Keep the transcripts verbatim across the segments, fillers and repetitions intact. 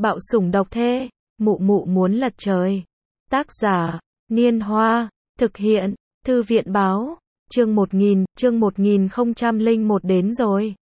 Bạo sủng độc thê, mụ mụ muốn lật trời. Tác giả, Niên Hoa, thực hiện, Thư viện báo, chương một nghìn, chương một nghìn không trăm lẻ một đến rồi.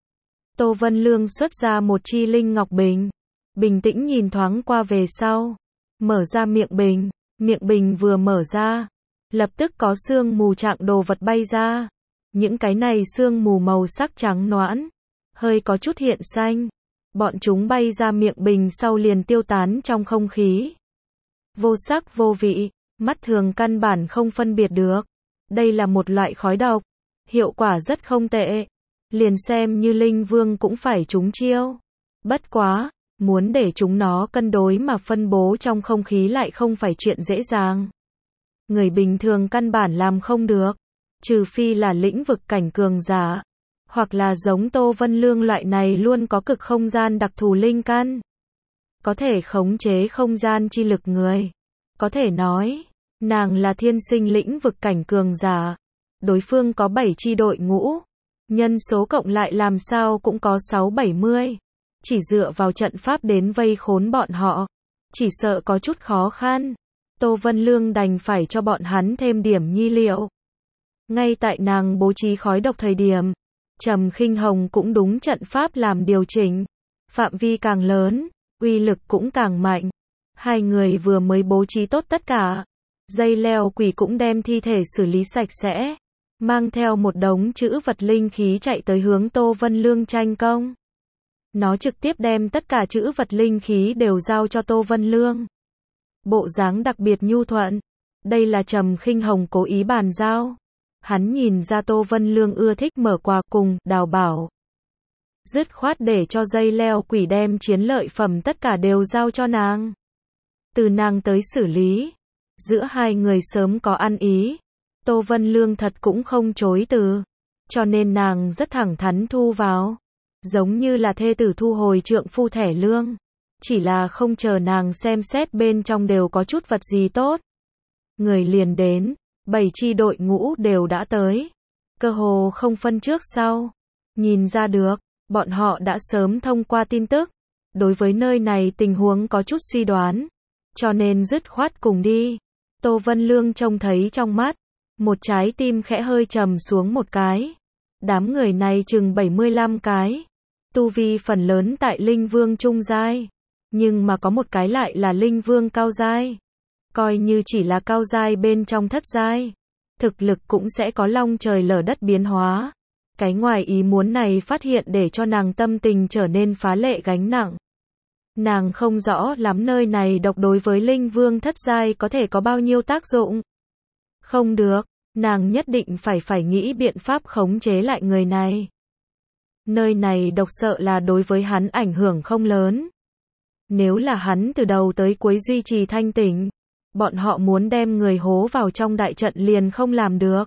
Tô Vân Lương xuất ra một chi linh ngọc bình, bình tĩnh nhìn thoáng qua về sau, mở ra miệng bình, miệng bình vừa mở ra, lập tức có sương mù trạng đồ vật bay ra. Những cái này sương mù màu sắc trắng noãn, hơi có chút hiện xanh. Bọn chúng bay ra miệng bình sau liền tiêu tán trong không khí. Vô sắc vô vị, mắt thường căn bản không phân biệt được. Đây là một loại khói độc, hiệu quả rất không tệ. Liền xem như linh vương cũng phải trúng chiêu. Bất quá, muốn để chúng nó cân đối mà phân bố trong không khí lại không phải chuyện dễ dàng. Người bình thường căn bản làm không được, trừ phi là lĩnh vực cảnh cường giả, hoặc là giống Tô Vân Lương loại này luôn có cực không gian đặc thù linh căn, có thể khống chế không gian chi lực người. Có thể nói, nàng là thiên sinh lĩnh vực cảnh cường giả. Đối phương có bảy chi đội ngũ, nhân số cộng lại làm sao cũng có sáu bảy mươi. Chỉ dựa vào trận pháp đến vây khốn bọn họ, chỉ sợ có chút khó khăn. Tô Vân Lương đành phải cho bọn hắn thêm điểm nhi liệu. Ngay tại nàng bố trí khói độc thời điểm, Trầm Khinh Hồng cũng đúng trận pháp làm điều chỉnh. Phạm vi càng lớn, uy lực cũng càng mạnh. Hai người vừa mới bố trí tốt tất cả, dây leo quỷ cũng đem thi thể xử lý sạch sẽ, mang theo một đống chữ vật linh khí chạy tới hướng Tô Vân Lương tranh công. Nó trực tiếp đem tất cả chữ vật linh khí đều giao cho Tô Vân Lương. Bộ dáng đặc biệt nhu thuận. Đây là Trầm Khinh Hồng cố ý bàn giao. Hắn nhìn ra Tô Vân Lương ưa thích mở quà cùng đào bảo, dứt khoát để cho dây leo quỷ đem chiến lợi phẩm tất cả đều giao cho nàng. Từ nàng tới xử lý. Giữa hai người sớm có ăn ý. Tô Vân Lương thật cũng không chối từ, cho nên nàng rất thẳng thắn thu vào. Giống như là thê tử thu hồi trượng phu thẻ lương. Chỉ là không chờ nàng xem xét bên trong đều có chút vật gì tốt. Người liền đến, bảy chi đội ngũ đều đã tới. Cơ hồ không phân trước sau. Nhìn ra được, bọn họ đã sớm thông qua tin tức. Đối với nơi này tình huống có chút suy đoán. Cho nên dứt khoát cùng đi. Tô Vân Lương trông thấy trong mắt. Một trái tim khẽ hơi trầm xuống một cái. Đám người này chừng bảy mươi lăm cái. Tu vi phần lớn tại linh vương trung giai. Nhưng mà có một cái lại là linh vương cao giai. Coi như chỉ là cao giai bên trong thất giai, thực lực cũng sẽ có long trời lở đất biến hóa. Cái ngoài ý muốn này phát hiện để cho nàng tâm tình trở nên phá lệ gánh nặng. Nàng không rõ lắm nơi này độc đối với linh vương thất giai có thể có bao nhiêu tác dụng. Không được, nàng nhất định phải phải nghĩ biện pháp khống chế lại người này. Nơi này độc sợ là đối với hắn ảnh hưởng không lớn. Nếu là hắn từ đầu tới cuối duy trì thanh tỉnh, bọn họ muốn đem người hố vào trong đại trận liền không làm được.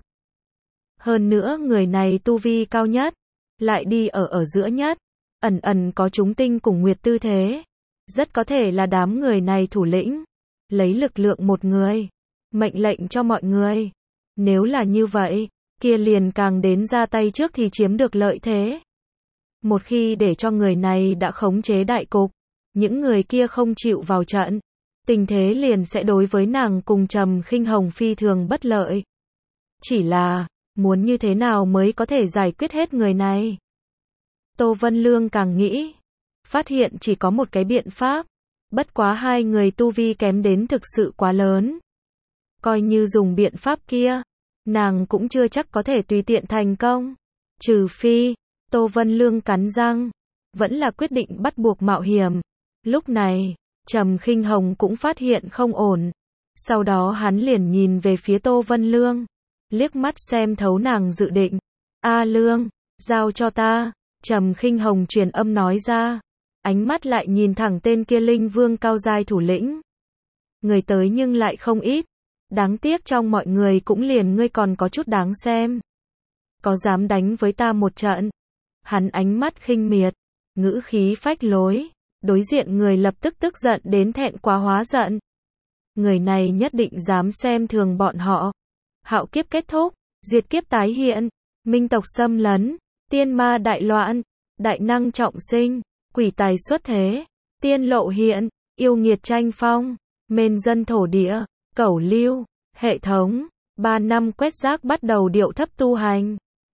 Hơn nữa người này tu vi cao nhất, lại đi ở ở giữa nhất, ẩn ẩn có chúng tinh cùng nguyệt tư thế. Rất có thể là đám người này thủ lĩnh, lấy lực lượng một người, mệnh lệnh cho mọi người. Nếu là như vậy, kia liền càng đến ra tay trước thì chiếm được lợi thế. Một khi để cho người này đã khống chế đại cục, những người kia không chịu vào trận, tình thế liền sẽ đối với nàng cùng Trầm Khinh Hồng phi thường bất lợi. Chỉ là, muốn như thế nào mới có thể giải quyết hết người này? Tô Vân Lương càng nghĩ, phát hiện chỉ có một cái biện pháp. Bất quá hai người tu vi kém đến thực sự quá lớn. Coi như dùng biện pháp kia, nàng cũng chưa chắc có thể tùy tiện thành công. Trừ phi, Tô Vân Lương cắn răng, vẫn là quyết định bắt buộc mạo hiểm. Lúc này, Trầm Khinh Hồng cũng phát hiện không ổn. Sau đó hắn liền nhìn về phía Tô Vân Lương, liếc mắt xem thấu nàng dự định. A Lương, giao cho ta. Trầm Khinh Hồng truyền âm nói ra, ánh mắt lại nhìn thẳng tên kia linh vương cao giai thủ lĩnh. Người tới nhưng lại không ít. Đáng tiếc trong mọi người cũng liền ngươi còn có chút đáng xem. Có dám đánh với ta một trận? Hắn ánh mắt khinh miệt, ngữ khí phách lối. Đối diện người lập tức tức giận đến thẹn quá hóa giận. Người này nhất định dám xem thường bọn họ. Hạo kiếp kết thúc, diệt kiếp tái hiện, minh tộc xâm lấn, tiên ma đại loạn, đại năng trọng sinh, quỷ tài xuất thế. tiên lộ hiện, yêu nghiệt tranh phong, mên dân thổ địa, cẩu lưu, hệ thống, ba năm quét rác bắt đầu điệu thấp tu hành.